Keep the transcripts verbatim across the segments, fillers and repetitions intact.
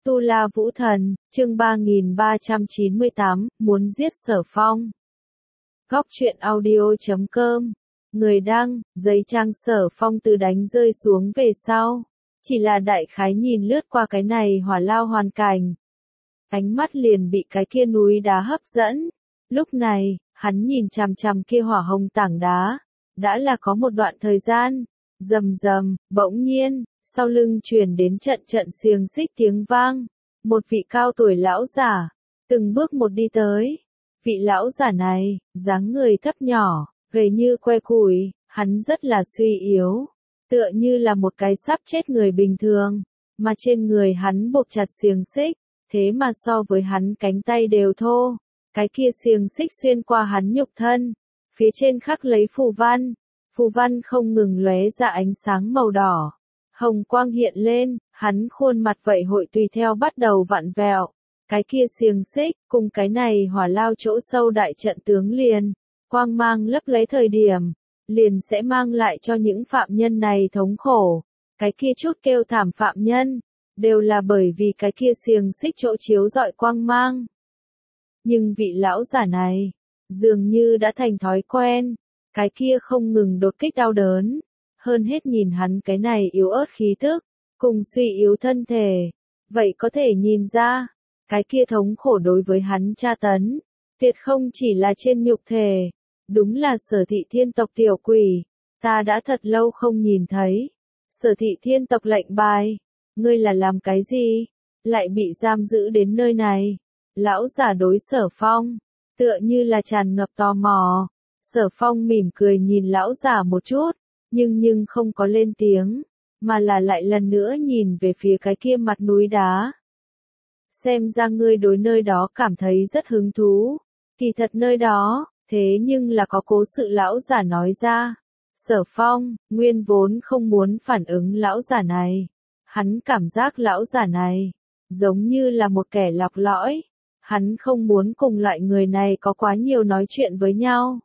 Tu La Vũ Thần, chương ba nghìn ba trăm chín mươi tám, muốn giết Sở Phong. Góc truyện audio chấm com. Người đăng, giấy trang Sở Phong từ đánh rơi xuống về sau. Chỉ là đại khái nhìn lướt qua cái này hỏa lao hoàn cảnh. Ánh mắt liền bị cái kia núi đá hấp dẫn. Lúc này, hắn nhìn chằm chằm kia hỏa hồng tảng đá. Đã là có một đoạn thời gian. Rầm rầm, bỗng nhiên, sau lưng truyền đến trận trận xiềng xích tiếng vang. Một vị cao tuổi lão giả, từng bước một đi tới. Vị lão giả này, dáng người thấp nhỏ, gầy như que củi, hắn rất là suy yếu. Tựa như là một cái sắp chết người bình thường, mà trên người hắn buộc chặt xiềng xích, thế mà so với hắn cánh tay đều thô. Cái kia xiềng xích xuyên qua hắn nhục thân, phía trên khắc lấy phù văn. Phù văn không ngừng lóe ra ánh sáng màu đỏ. Hồng quang hiện lên, hắn khuôn mặt vậy hội tùy theo bắt đầu vặn vẹo. Cái kia xiềng xích, cùng cái này hỏa lao chỗ sâu đại trận tướng liền. Quang mang lấp lấy thời điểm, liền sẽ mang lại cho những phạm nhân này thống khổ. Cái kia chút kêu thảm phạm nhân, đều là bởi vì cái kia xiềng xích chỗ chiếu rọi quang mang. Nhưng vị lão giả này, dường như đã thành thói quen. Cái kia không ngừng đột kích đau đớn. Hơn hết nhìn hắn cái này yếu ớt khí tức, cùng suy yếu thân thể. Vậy có thể nhìn ra, cái kia thống khổ đối với hắn tra tấn. Tuyệt không chỉ là trên nhục thể. Đúng là Sở Thị Thiên tộc tiểu quỷ. Ta đã thật lâu không nhìn thấy. Sở Thị Thiên tộc lệnh bài. Ngươi là làm cái gì? Lại bị giam giữ đến nơi này. Lão giả đối Sở Phong. Tựa như là tràn ngập tò mò. Sở Phong mỉm cười nhìn lão giả một chút, nhưng nhưng không có lên tiếng, mà là lại lần nữa nhìn về phía cái kia mặt núi đá. Xem ra ngươi đối nơi đó cảm thấy rất hứng thú, kỳ thật nơi đó, thế nhưng là có cố sự lão giả nói ra. Sở Phong, nguyên vốn không muốn phản ứng lão giả này, hắn cảm giác lão giả này, giống như là một kẻ lọc lõi, hắn không muốn cùng loại người này có quá nhiều nói chuyện với nhau.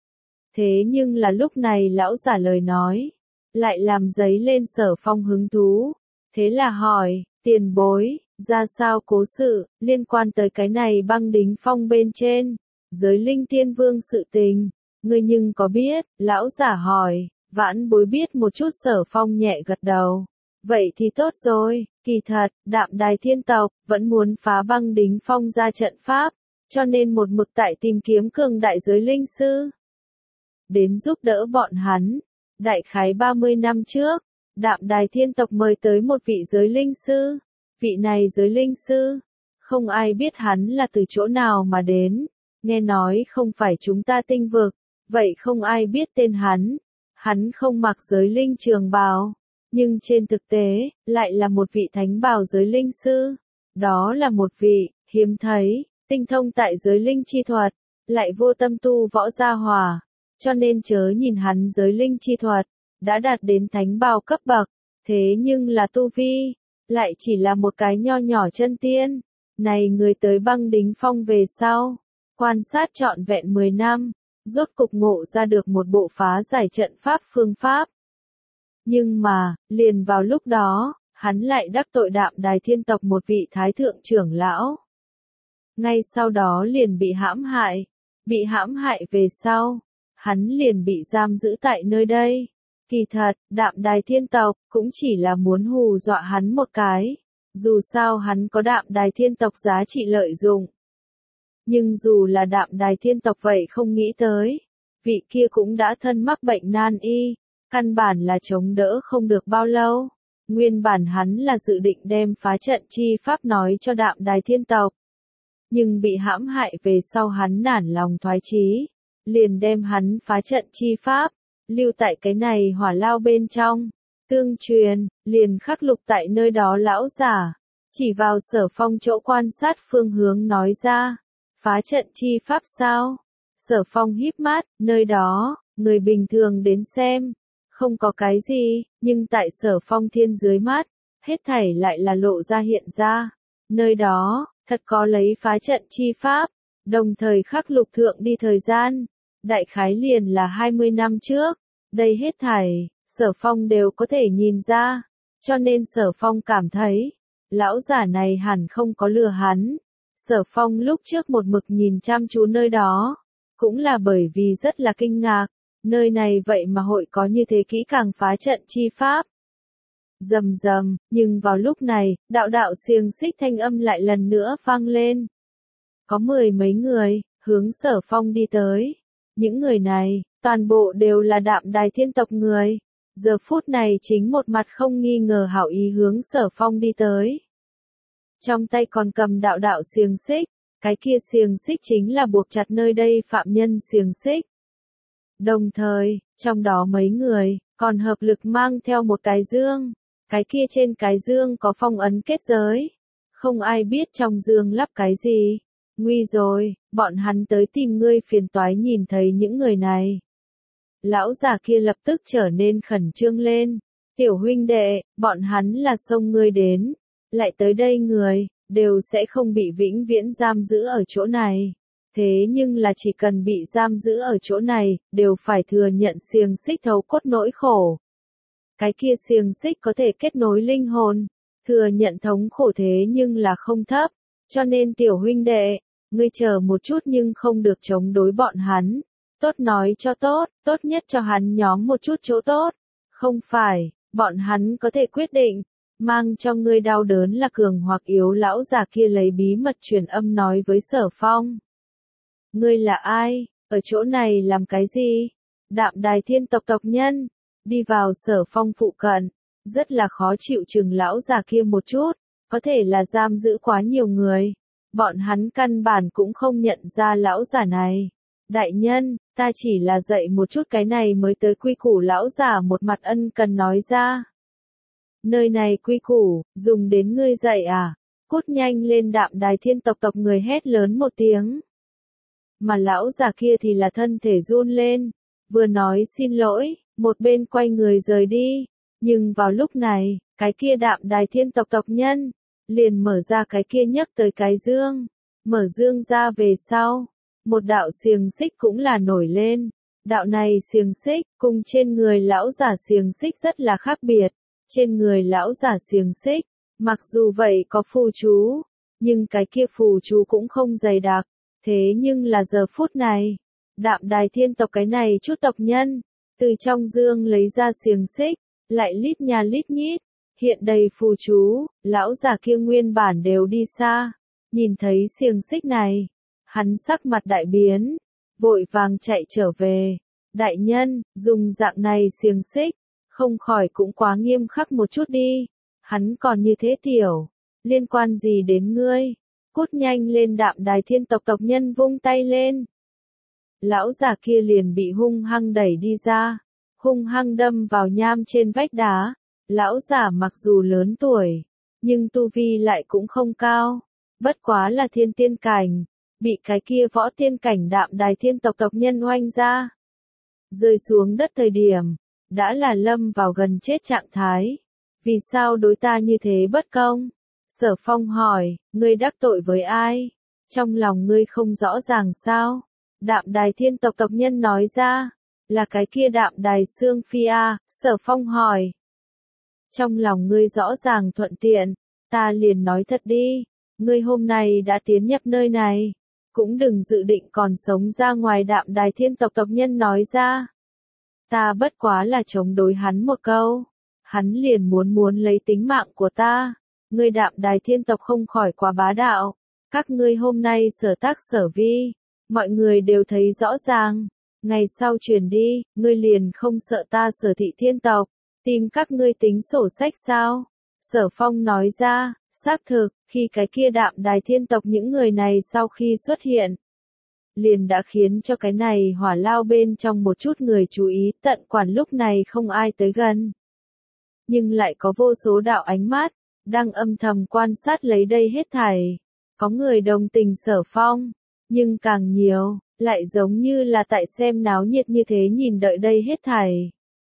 Thế nhưng là lúc này lão giả lời nói, lại làm dấy lên Sở Phong hứng thú. Thế là hỏi, tiền bối, ra sao cố sự, liên quan tới cái này băng đính phong bên trên, giới linh tiên vương sự tình, ngươi nhưng có biết, lão giả hỏi, vãn bối biết một chút. Sở Phong nhẹ gật đầu. Vậy thì tốt rồi, kỳ thật, Đạm Đài Thiên tộc, vẫn muốn phá băng đính phong ra trận pháp, cho nên một mực tại tìm kiếm cường đại giới linh sư. Đến giúp đỡ bọn hắn. Đại khái ba mươi năm trước, Đạm Đài Thiên tộc mời tới một vị giới linh sư. Vị này giới linh sư, không ai biết hắn là từ chỗ nào mà đến. Nghe nói không phải chúng ta tinh vực, vậy không ai biết tên hắn. Hắn không mặc giới linh trường bào, nhưng trên thực tế, lại là một vị thánh bào giới linh sư. Đó là một vị, hiếm thấy, tinh thông tại giới linh chi thuật, lại vô tâm tu võ gia hỏa. Cho nên chớ nhìn hắn giới linh chi thuật, đã đạt đến thánh bào cấp bậc, thế nhưng là tu vi, lại chỉ là một cái nho nhỏ chân tiên. Này người tới băng đính phong về sau, quan sát trọn vẹn mười năm, rốt cục ngộ ra được một bộ phá giải trận pháp phương pháp. Nhưng mà, liền vào lúc đó, hắn lại đắc tội Đạm Đài Thiên tộc một vị thái thượng trưởng lão. Ngay sau đó liền bị hãm hại, bị hãm hại về sau. Hắn liền bị giam giữ tại nơi đây. Kỳ thật, Đạm Đài Thiên tộc cũng chỉ là muốn hù dọa hắn một cái. Dù sao hắn có Đạm Đài Thiên tộc giá trị lợi dụng. Nhưng dù là Đạm Đài Thiên tộc vậy không nghĩ tới. Vị kia cũng đã thân mắc bệnh nan y. Căn bản là chống đỡ không được bao lâu. Nguyên bản hắn là dự định đem phá trận chi pháp nói cho Đạm Đài Thiên tộc. Nhưng bị hãm hại về sau hắn nản lòng thoái chí. Liền đem hắn phá trận chi pháp, lưu tại cái này hỏa lao bên trong. Tương truyền, liền khắc lục tại nơi đó lão giả, chỉ vào Sở Phong chỗ quan sát phương hướng nói ra. Phá trận chi pháp sao? Sở Phong híp mắt, nơi đó, người bình thường đến xem, không có cái gì, nhưng tại Sở Phong thiên dưới mắt, hết thảy lại là lộ ra hiện ra. Nơi đó, thật có lấy phá trận chi pháp, đồng thời khắc lục thượng đi thời gian. Đại khái liền là hai mươi năm trước, đây hết thảy, Sở Phong đều có thể nhìn ra, cho nên Sở Phong cảm thấy, Lão giả này hẳn không có lừa hắn. Sở Phong lúc trước một mực nhìn chăm chú nơi đó, cũng là bởi vì rất là kinh ngạc, nơi này vậy mà hội có như thế kỹ càng phá trận chi pháp. Rầm rầm, nhưng vào lúc này, đạo đạo xiềng xích thanh âm lại lần nữa vang lên. Có mười mấy người, hướng Sở Phong đi tới. Những người này, toàn bộ đều là Đạm Đài Thiên tộc người. Giờ phút này chính một mặt không nghi ngờ hảo ý hướng Sở Phong đi tới. Trong tay còn cầm đạo đạo xiềng xích, cái kia xiềng xích chính là buộc chặt nơi đây phạm nhân xiềng xích. Đồng thời, trong đó mấy người, còn hợp lực mang theo một cái dương. Cái kia trên cái dương có phong ấn kết giới. Không ai biết trong dương lắp cái gì. Nguy rồi, bọn hắn tới tìm ngươi phiền toái nhìn thấy những người này. Lão già kia lập tức trở nên khẩn trương lên. Tiểu huynh đệ, bọn hắn là xông ngươi đến. Lại tới đây người, đều sẽ không bị vĩnh viễn giam giữ ở chỗ này. Thế nhưng là chỉ cần bị giam giữ ở chỗ này, đều phải thừa nhận xiềng xích thấu cốt nỗi khổ. Cái kia xiềng xích có thể kết nối linh hồn, thừa nhận thống khổ thế nhưng là không thấp. Cho nên tiểu huynh đệ, ngươi chờ một chút nhưng không được chống đối bọn hắn. Tốt nói cho tốt, tốt nhất cho hắn nhóm một chút chỗ tốt. Không phải, bọn hắn có thể quyết định, mang cho ngươi đau đớn là cường hoặc yếu. Lão già kia lấy bí mật truyền âm nói với Sở Phong. Ngươi là ai, ở chỗ này làm cái gì? Đạm Đài Thiên tộc tộc nhân, đi vào Sở Phong phụ cận, rất là khó chịu chừng lão già kia một chút, có thể là giam giữ quá nhiều người. Bọn hắn căn bản cũng không nhận ra lão già này. Đại nhân, ta chỉ là dạy một chút cái này mới tới quy củ. Lão già một mặt ân cần nói ra. Nơi này quy củ, dùng đến ngươi dạy à? Cút nhanh lên. Đạm Đài Thiên tộc tộc người hét lớn một tiếng. Mà lão già kia thì là thân thể run lên, vừa nói xin lỗi, một bên quay người rời đi. Nhưng vào lúc này, cái kia Đạm Đài Thiên tộc tộc nhân, liền mở ra cái kia nhấc tới cái dương. Mở dương ra về sau, một đạo xiềng xích cũng là nổi lên. Đạo này xiềng xích, cùng trên người lão giả xiềng xích rất là khác biệt. Trên người lão giả xiềng xích, mặc dù vậy có phù chú, nhưng cái kia phù chú cũng không dày đặc. Thế nhưng là giờ phút này, Đạm Đài Thiên tộc cái này chút tộc nhân, từ trong dương lấy ra xiềng xích, lại lít nha lít nhít, hiện đầy phù chú. Lão già kia nguyên bản đều đi xa, nhìn thấy xiềng xích này, hắn sắc mặt đại biến, vội vàng chạy trở về. Đại nhân, dùng dạng này xiềng xích, không khỏi cũng quá nghiêm khắc một chút đi. Hắn còn như thế tiểu, liên quan gì đến ngươi? Cút nhanh lên. Đạm Đài Thiên tộc tộc nhân vung tay lên. Lão già kia liền bị hung hăng đẩy đi ra, hung hăng đâm vào nham trên vách đá. Lão già mặc dù lớn tuổi, nhưng tu vi lại cũng không cao, bất quá là thiên tiên cảnh, bị cái kia võ tiên cảnh Đạm Đài Thiên tộc tộc nhân oanh ra. Rơi xuống đất thời điểm, đã là lâm vào gần chết trạng thái. Vì sao đối ta như thế bất công? Sở Phong hỏi, ngươi đắc tội với ai? Trong lòng ngươi không rõ ràng sao? Đạm Đài Thiên tộc tộc nhân nói ra, là cái kia Đạm Đài Sương Phi a. Sở Phong hỏi. Trong lòng ngươi rõ ràng thuận tiện, ta liền nói thật đi, ngươi hôm nay đã tiến nhập nơi này, cũng đừng dự định còn sống ra ngoài. Đạm Đài Thiên tộc tộc nhân nói ra. Ta bất quá là chống đối hắn một câu, hắn liền muốn muốn lấy tính mạng của ta. Ngươi Đạm Đài Thiên tộc không khỏi quá bá đạo. Các ngươi hôm nay sở tác sở vi, mọi người đều thấy rõ ràng. Ngày sau truyền đi, ngươi liền không sợ ta Sở Thị Thiên tộc tìm các ngươi tính sổ sách sao? Sở Phong nói ra, xác thực, khi cái kia Đạm Đài Thiên tộc những người này sau khi xuất hiện, liền đã khiến cho cái này hỏa lao bên trong một chút người chú ý. Tận quản lúc này không ai tới gần, nhưng lại có vô số đạo ánh mắt đang âm thầm quan sát lấy đây hết thảy. Có người đồng tình Sở Phong, nhưng càng nhiều, lại giống như là tại xem náo nhiệt như thế nhìn đợi đây hết thảy.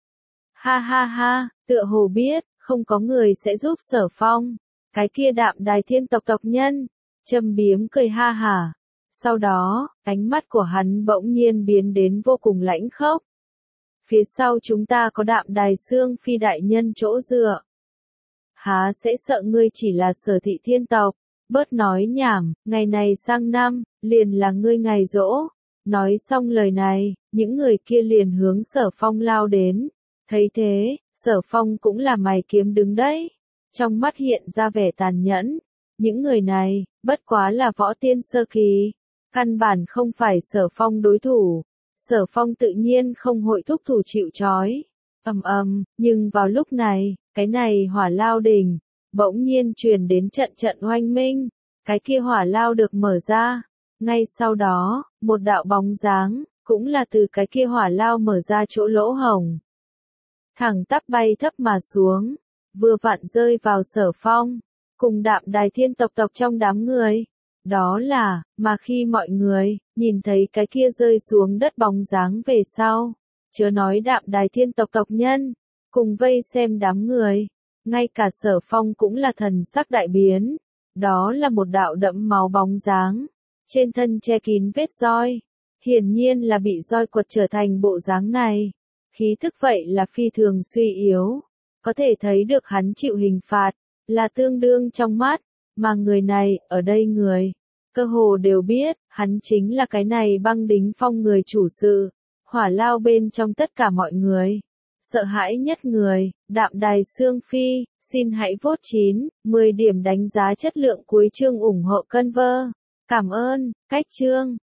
Ha ha ha, tựa hồ biết, không có người sẽ giúp Sở Phong. Cái kia Đạm Đài Thiên tộc tộc nhân, châm biếm cười ha hả. Sau đó, ánh mắt của hắn bỗng nhiên biến đến vô cùng lãnh khốc. Phía sau chúng ta có Đạm Đài Sương Phi đại nhân chỗ dựa. há sẽ sợ ngươi chỉ là Sở Thị thiên tộc, bớt nói nhảm, ngày này sang năm, liền là ngươi ngày giỗ. Nói xong lời này, những người kia liền hướng Sở Phong lao đến. Thấy thế, Sở Phong cũng là mày kiếm đứng đấy, trong mắt hiện ra vẻ tàn nhẫn. Những người này, bất quá là võ tiên sơ kỳ, căn bản không phải Sở Phong đối thủ. Sở Phong tự nhiên không hội thúc thủ chịu trói. Ầm ầm, nhưng vào lúc này, cái này hỏa lao đỉnh, bỗng nhiên truyền đến trận trận oanh minh. Cái kia hỏa lao được mở ra. Ngay sau đó, một đạo bóng dáng, cũng là từ cái kia hỏa lao mở ra chỗ lỗ hổng. Thẳng tắp bay thấp mà xuống, vừa vặn rơi vào Sở Phong, cùng Đạm Đài thiên tộc tộc trong đám người. Đó là, mà khi mọi người, nhìn thấy cái kia rơi xuống đất bóng dáng về sau, chớ nói Đạm Đài thiên tộc tộc nhân, cùng vây xem đám người, ngay cả Sở Phong cũng là thần sắc đại biến. Đó là một đạo đẫm máu bóng dáng, trên thân che kín vết roi, hiển nhiên là bị roi quật trở thành bộ dáng này. Khí thức vậy là phi thường suy yếu, có thể thấy được hắn chịu hình phạt, là tương đương trong mắt, mà người này, ở đây người, cơ hồ đều biết, hắn chính là cái này băng đính phong người chủ sự, hỏa lao bên trong tất cả mọi người. Sợ hãi nhất người, Đạm Đài Sương Phi, xin hãy vote chín, mười điểm đánh giá chất lượng cuối chương ủng hộ Conver. Cảm ơn, cách chương.